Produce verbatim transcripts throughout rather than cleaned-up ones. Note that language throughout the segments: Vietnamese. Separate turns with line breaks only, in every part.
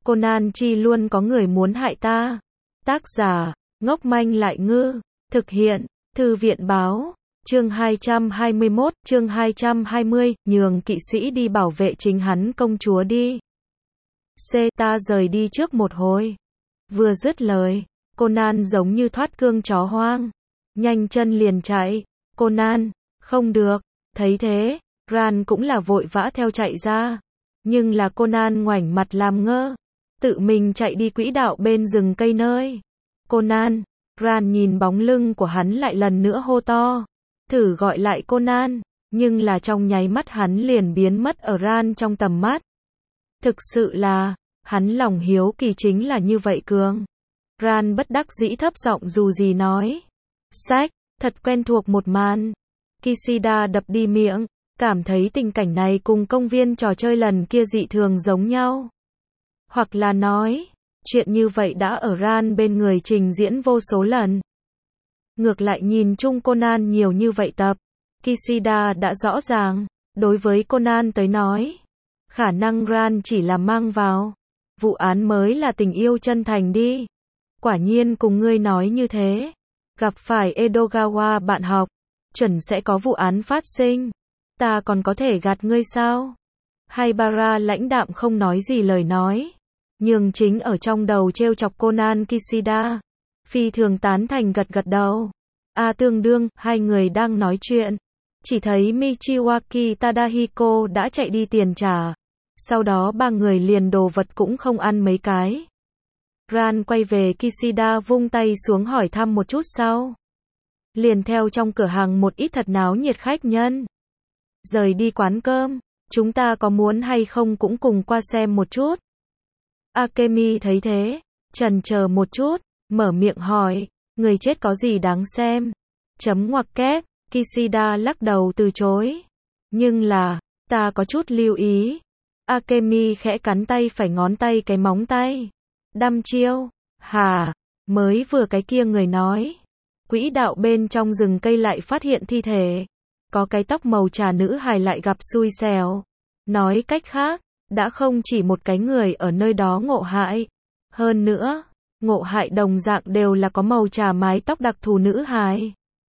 Conan chi luôn có người muốn hại ta. Tác giả, ngốc manh lại ngư. Thực hiện, Thư viện báo. Chương hai trăm hai mươi mốt, chương hai trăm hai mươi, nhường kỵ sĩ đi bảo vệ chính hắn công chúa đi. C. Ta rời đi trước một hồi. Vừa dứt lời, Conan giống như thoát cương chó hoang. Nhanh chân liền chạy. Conan, không được. Thấy thế, Ran cũng là vội vã theo chạy ra. Nhưng là Conan ngoảnh mặt làm ngơ. Tự mình chạy đi quỹ đạo bên rừng cây nơi. Conan, Ran nhìn bóng lưng của hắn lại lần nữa hô to. Thử gọi lại Conan, nhưng là trong nháy mắt hắn liền biến mất ở Ran trong tầm mắt. Thực sự là, hắn lòng hiếu kỳ chính là như vậy cường. Ran bất đắc dĩ thấp giọng dù gì nói. Sách, thật quen thuộc một màn. Kishida đập đi miệng, cảm thấy tình cảnh này cùng công viên trò chơi lần kia dị thường giống nhau. Hoặc là nói, chuyện như vậy đã ở Ran bên người trình diễn vô số lần. Ngược lại nhìn chung Conan nhiều như vậy tập, Kishida đã rõ ràng, đối với Conan tới nói, khả năng Ran chỉ là mang vào. Vụ án mới là tình yêu chân thành đi. Quả nhiên cùng ngươi nói như thế. Gặp phải Edogawa bạn học, chuẩn sẽ có vụ án phát sinh. Ta còn có thể gạt ngươi sao? Haibara lãnh đạm không nói gì lời nói. Nhưng chính ở trong đầu trêu chọc Conan Kishida. Phi thường tán thành gật gật đầu. A tương đương, hai người đang nói chuyện. Chỉ thấy Michiwaki Tadahiko đã chạy đi tiền trả. Sau đó ba người liền đồ vật cũng không ăn mấy cái. Ran quay về Kishida vung tay xuống hỏi thăm một chút sau. Liền theo trong cửa hàng một ít thật náo nhiệt khách nhân. Rời đi quán cơm, chúng ta có muốn hay không cũng cùng qua xem một chút. Akemi thấy thế, chần chờ một chút, mở miệng hỏi, người chết có gì đáng xem? Chấm ngoặc kép, Kishida lắc đầu từ chối. Nhưng là, ta có chút lưu ý. Akemi khẽ cắn tay phải ngón tay cái móng tay. Đăm chiêu, hả, mới vừa cái kia người nói. Quỹ đạo bên trong rừng cây lại phát hiện thi thể. Có cái tóc màu trà nữ hài lại gặp xui xẻo. Nói cách khác, đã không chỉ một cái người ở nơi đó ngộ hại. Hơn nữa, ngộ hại đồng dạng đều là có màu trà mái tóc đặc thù nữ hài.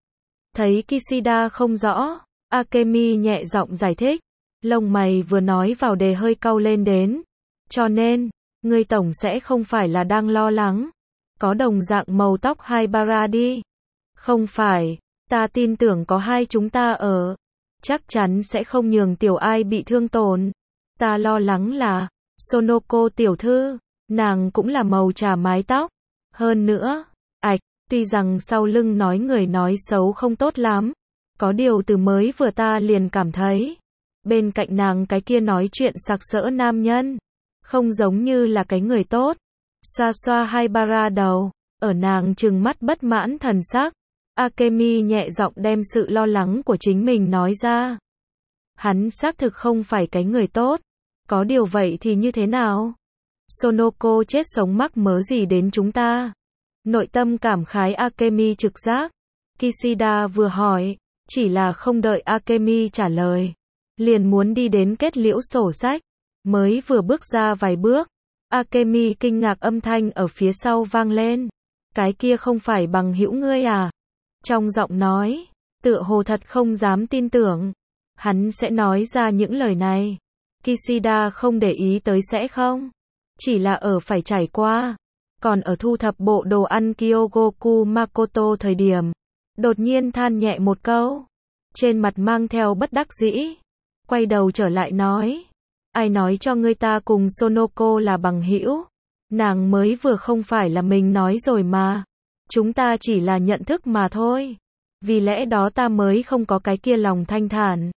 Thấy Kishida không rõ, Akemi nhẹ giọng giải thích. Lông mày vừa nói vào đề hơi cau lên đến. Cho nên, ngươi tổng sẽ không phải là đang lo lắng. Có đồng dạng màu tóc Haibara đi. Không phải, ta tin tưởng có hai chúng ta ở. Chắc chắn sẽ không nhường tiểu ai bị thương tổn. Ta lo lắng là, Sonoko tiểu thư, nàng cũng là màu trà mái tóc. Hơn nữa, ạch, tuy rằng sau lưng nói người nói xấu không tốt lắm. Có điều từ mới vừa ta liền cảm thấy. Bên cạnh nàng cái kia nói chuyện sặc sỡ nam nhân. Không giống như là cái người tốt. Xoa xoa Haibara đầu. Ở nàng trừng mắt bất mãn thần sắc. Akemi nhẹ giọng đem sự lo lắng của chính mình nói ra. Hắn xác thực không phải cái người tốt. Có điều vậy thì như thế nào? Sonoko chết sống mắc mớ gì đến chúng ta? Nội tâm cảm khái Akemi trực giác. Kishida vừa hỏi, chỉ là không đợi Akemi trả lời. Liền muốn đi đến kết liễu sổ sách. Mới vừa bước ra vài bước. Akemi kinh ngạc âm thanh ở phía sau vang lên. Cái kia không phải bằng hữu ngươi à? Trong giọng nói, tựa hồ thật không dám tin tưởng. Hắn sẽ nói ra những lời này. Kishida không để ý tới sẽ không. Chỉ là ở phải trải qua. Còn ở thu thập bộ đồ ăn Kyogoku Makoto thời điểm. Đột nhiên than nhẹ một câu. Trên mặt mang theo bất đắc dĩ. Quay đầu trở lại nói. Ai nói cho ngươi ta cùng Sonoko là bằng hữu? Nàng mới vừa không phải là mình nói rồi mà. Chúng ta chỉ là nhận thức mà thôi. Vì lẽ đó ta mới không có cái kia lòng thanh thản.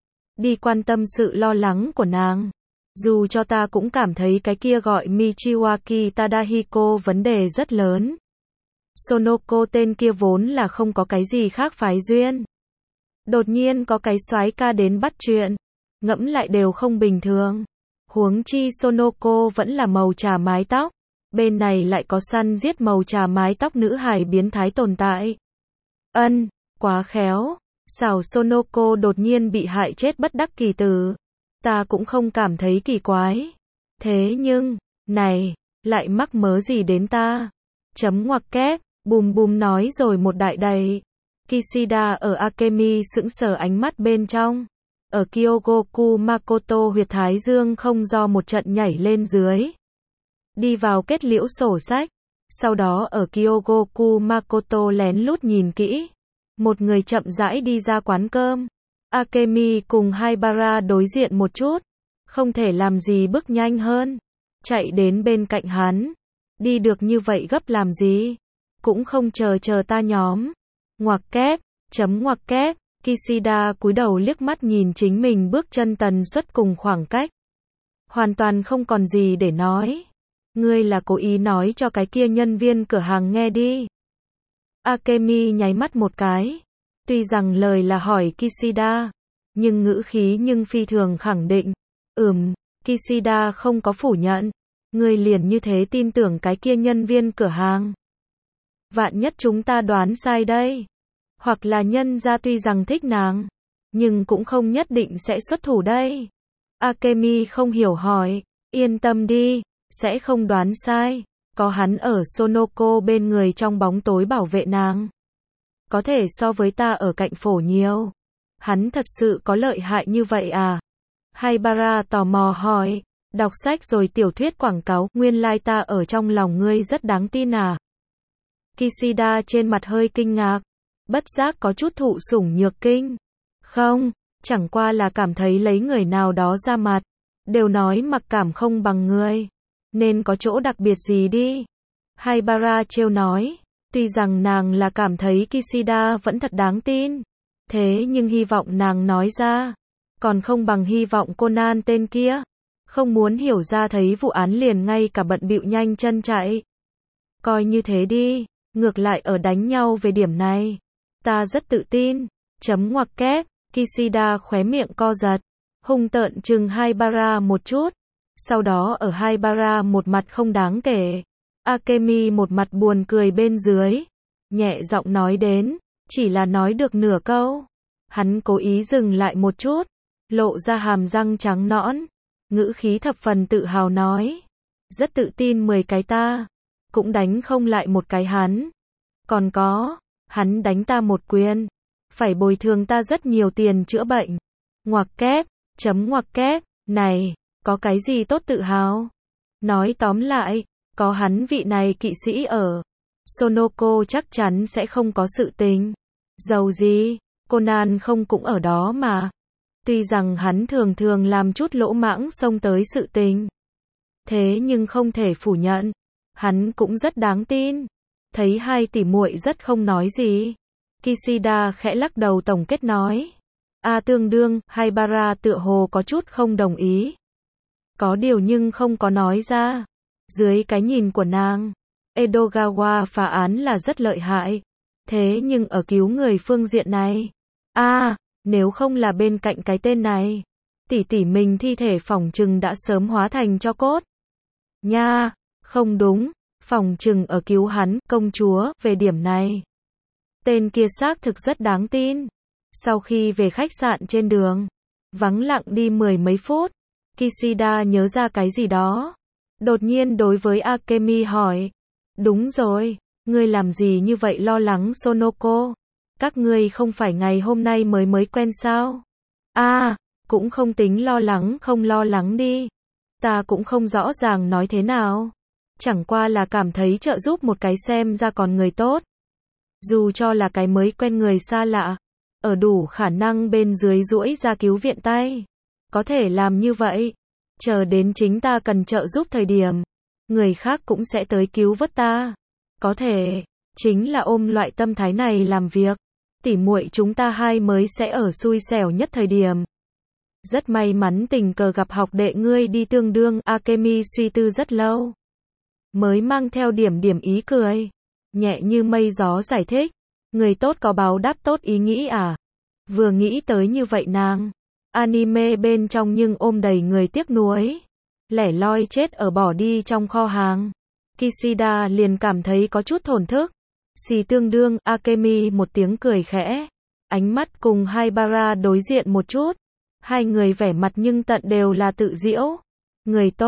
Đi quan tâm sự lo lắng của nàng. Dù cho ta cũng cảm thấy cái kia gọi Michiwaki Tadahiko vấn đề rất lớn. Sonoko tên kia vốn là không có cái gì khác phái duyên. Đột nhiên có cái soái ca đến bắt chuyện. Ngẫm lại đều không bình thường. Huống chi Sonoko vẫn là màu trà mái tóc. Bên này lại có săn giết màu trà mái tóc nữ hài biến thái tồn tại. Ân, quá khéo. Xảo Sonoko đột nhiên bị hại chết bất đắc kỳ tử. Ta cũng không cảm thấy kỳ quái. Thế nhưng, Này, lại mắc mớ gì đến ta? Chấm ngoặc kép, bùm bùm nói rồi một đại đầy. Kishida ở Akemi sững sờ ánh mắt bên trong. Ở Kyogoku Makoto huyệt thái dương không do một trận nhảy lên dưới. Đi vào kết liễu sổ sách. Sau đó ở Kyogoku Makoto lén lút nhìn kỹ. Một người chậm rãi đi ra quán cơm. Akemi cùng Haibara đối diện một chút. Không thể làm gì bước nhanh hơn. Chạy đến bên cạnh hắn. Đi được như vậy gấp làm gì? Cũng không chờ chờ ta nhóm. Ngoặc kép, chấm ngoặc kép. Kishida cúi đầu liếc mắt nhìn chính mình bước chân tần suất cùng khoảng cách. Hoàn toàn không còn gì để nói. Ngươi là cố ý nói cho cái kia nhân viên cửa hàng nghe đi. Akemi nháy mắt một cái. Tuy rằng lời là hỏi Kishida, nhưng ngữ khí nhưng phi thường khẳng định. Ừm, Kishida không có phủ nhận. Ngươi liền như thế tin tưởng cái kia nhân viên cửa hàng. Vạn nhất chúng ta đoán sai đây. Hoặc là nhân gia tuy rằng thích nàng, nhưng cũng không nhất định sẽ xuất thủ đây. Akemi không hiểu hỏi, yên tâm đi, sẽ không đoán sai. Có hắn ở Sonoko bên người trong bóng tối bảo vệ nàng. Có thể so với ta ở cạnh phổ nhiều. Hắn thật sự có lợi hại như vậy à? Haibara tò mò hỏi, đọc sách rồi tiểu thuyết quảng cáo, nguyên lai ta ở trong lòng ngươi rất đáng tin à? Kishida trên mặt hơi kinh ngạc. Bất giác có chút thụ sủng nhược kinh. Không, chẳng qua là cảm thấy lấy người nào đó ra mặt. Đều nói mặc cảm không bằng người. Nên có chỗ đặc biệt gì đi. Haibara trêu nói. Tuy rằng nàng là cảm thấy Kishida vẫn thật đáng tin. Thế nhưng hy vọng nàng nói ra. Còn không bằng hy vọng Conan tên kia. Không muốn hiểu ra thấy vụ án liền ngay cả bận bịu nhanh chân chạy. Coi như thế đi. Ngược lại ở đánh nhau về điểm này. Ta rất tự tin. Chấm ngoặc kép. Kishida khóe miệng co giật. Hung tợn chừng Haibara một chút. Sau đó ở Haibara một mặt không đáng kể. Akemi một mặt buồn cười bên dưới. Nhẹ giọng nói đến. Chỉ là nói được nửa câu. Hắn cố ý dừng lại một chút. Lộ ra hàm răng trắng nõn. Ngữ khí thập phần tự hào nói. Rất tự tin mười cái ta. Cũng đánh không lại một cái hắn. Còn có. Hắn đánh ta một quyền. Phải bồi thường ta rất nhiều tiền chữa bệnh. Ngoặc kép. Chấm ngoặc kép. Này. Có cái gì tốt tự hào? Nói tóm lại. Có hắn vị này kỵ sĩ ở. Sonoko chắc chắn sẽ không có sự tình. Dầu gì. Conan không cũng ở đó mà. Tuy rằng hắn thường thường làm chút lỗ mãng xông tới sự tình. Thế nhưng không thể phủ nhận. Hắn cũng rất đáng tin. Thấy hai tỷ muội rất không nói gì. Kishida khẽ lắc đầu tổng kết nói. A tương đương, Haibara tựa hồ có chút không đồng ý. Có điều nhưng không có nói ra. Dưới cái nhìn của nàng, Edogawa phá án là rất lợi hại. Thế nhưng ở cứu người phương diện này. a nếu không là bên cạnh cái tên này. Tỷ tỷ mình thi thể phỏng chừng đã sớm hóa thành tro cốt. Nha, không đúng. Phỏng chừng ở cứu hắn, công chúa, về điểm này. Tên kia xác thực rất đáng tin. Sau khi về khách sạn trên đường, vắng lặng đi mười mấy phút, Kishida nhớ ra cái gì đó. Đột nhiên đối với Akemi hỏi. Đúng rồi, ngươi làm gì như vậy lo lắng Sonoko? Các ngươi không phải ngày hôm nay mới mới quen sao? À, cũng không tính lo lắng không lo lắng đi. Ta cũng không rõ ràng nói thế nào. Chẳng qua là cảm thấy trợ giúp một cái xem ra còn người tốt. Dù cho là cái mới quen người xa lạ, ở đủ khả năng bên dưới duỗi ra cứu viện tay. Có thể làm như vậy. Chờ đến chính ta cần trợ giúp thời điểm, người khác cũng sẽ tới cứu vớt ta. Có thể, chính là ôm loại tâm thái này làm việc. Tỉ muội chúng ta hai mới sẽ ở xui xẻo nhất thời điểm. Rất may mắn tình cờ gặp học đệ ngươi đi tương đương. Akemi suy tư rất lâu. Mới mang theo điểm điểm ý cười. Nhẹ như mây gió giải thích. Người tốt có báo đáp tốt ý nghĩ à? Vừa nghĩ tới như vậy nàng. Anime bên trong nhưng ôm đầy người tiếc nuối. Lẻ loi chết ở bỏ đi trong kho hàng. Kishida liền cảm thấy có chút thổn thức. Xì tương đương, Akemi một tiếng cười khẽ. Ánh mắt cùng Haibara đối diện một chút. Hai người vẻ mặt nhưng tận đều là tự giễu. Người tốt,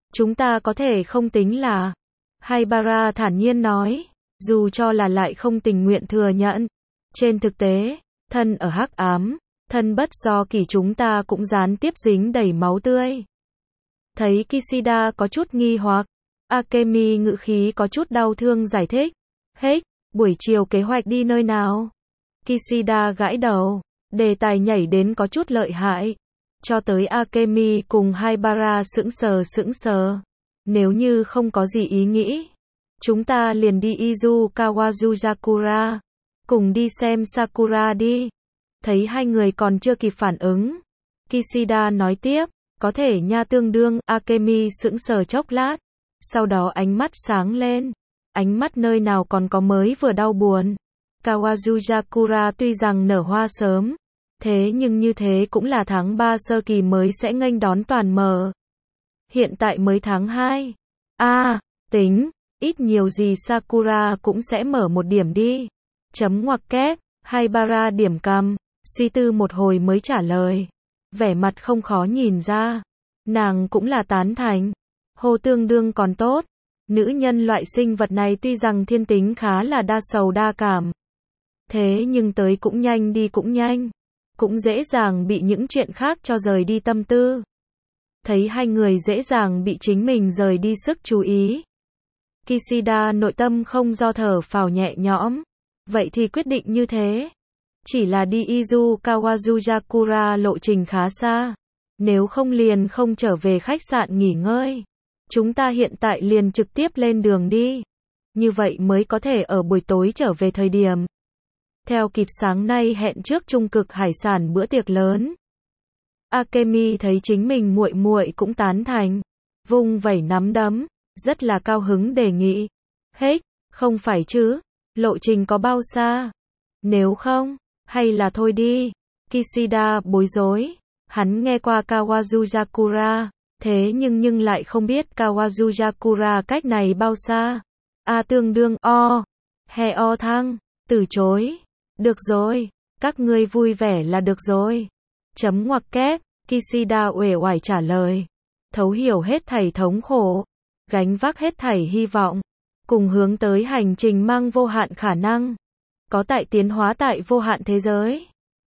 Chúng ta có thể không tính là. Haibara thản nhiên nói, dù cho là lại không tình nguyện thừa nhận. Trên thực tế, thân ở hắc ám, thân bất do kỳ chúng ta cũng gián tiếp dính đầy máu tươi. Thấy Kishida có chút nghi hoặc, Akemi ngữ khí có chút đau thương giải thích. Hết, buổi chiều kế hoạch đi nơi nào? Kishida gãi đầu, đề tài nhảy đến có chút lợi hại. Cho tới Akemi cùng Haibara sững sờ sững sờ. Nếu như không có gì ý nghĩ, chúng ta liền đi Izu Kawazuzakura. Cùng đi xem Sakura đi. Thấy hai người còn chưa kịp phản ứng, Kishida nói tiếp, có thể nha tương đương. Akemi sững sờ chốc lát, sau đó ánh mắt sáng lên. Ánh mắt nơi nào còn có mới vừa đau buồn. Kawazuzakura tuy rằng nở hoa sớm, thế nhưng như thế cũng là tháng ba sơ kỳ mới sẽ nghênh đón toàn mở. Hiện tại mới tháng hai. A, à, tính, ít nhiều gì Sakura cũng sẽ mở một điểm đi. Chấm ngoặc kép, Haibara điểm cằm, suy tư một hồi mới trả lời. Vẻ mặt không khó nhìn ra. Nàng cũng là tán thành. Hồ tương đương còn tốt. Nữ nhân loại sinh vật này tuy rằng thiên tính khá là đa sầu đa cảm. Thế nhưng tới cũng nhanh đi cũng nhanh. Cũng dễ dàng bị những chuyện khác cho rời đi tâm tư. Thấy hai người dễ dàng bị chính mình rời đi sức chú ý. Kishida nội tâm không do thở phào nhẹ nhõm. Vậy thì quyết định như thế. Chỉ là đi Izu Kawazuzakura lộ trình khá xa. Nếu không liền không trở về khách sạn nghỉ ngơi. Chúng ta hiện tại liền trực tiếp lên đường đi. Như vậy mới có thể ở buổi tối trở về thời điểm. Theo kịp sáng nay hẹn trước trung cực hải sản bữa tiệc lớn. Akemi thấy chính mình muội muội cũng tán thành. Vung vẩy nắm đấm. Rất là cao hứng đề nghị. Hết, không phải chứ. Lộ trình có bao xa? Nếu không, hay là thôi đi. Kishida bối rối. Hắn nghe qua Kawazuzakura. Thế nhưng nhưng lại không biết Kawazuzakura cách này bao xa. A tương đương o. He o thăng. Từ chối. Được rồi. Các ngươi vui vẻ là được rồi. Chấm ngoặc kép. Kishida uể oải trả lời. Thấu hiểu hết thảy thống khổ. Gánh vác hết thảy hy vọng. Cùng hướng tới hành trình mang vô hạn khả năng. Có tại tiến hóa tại vô hạn thế giới.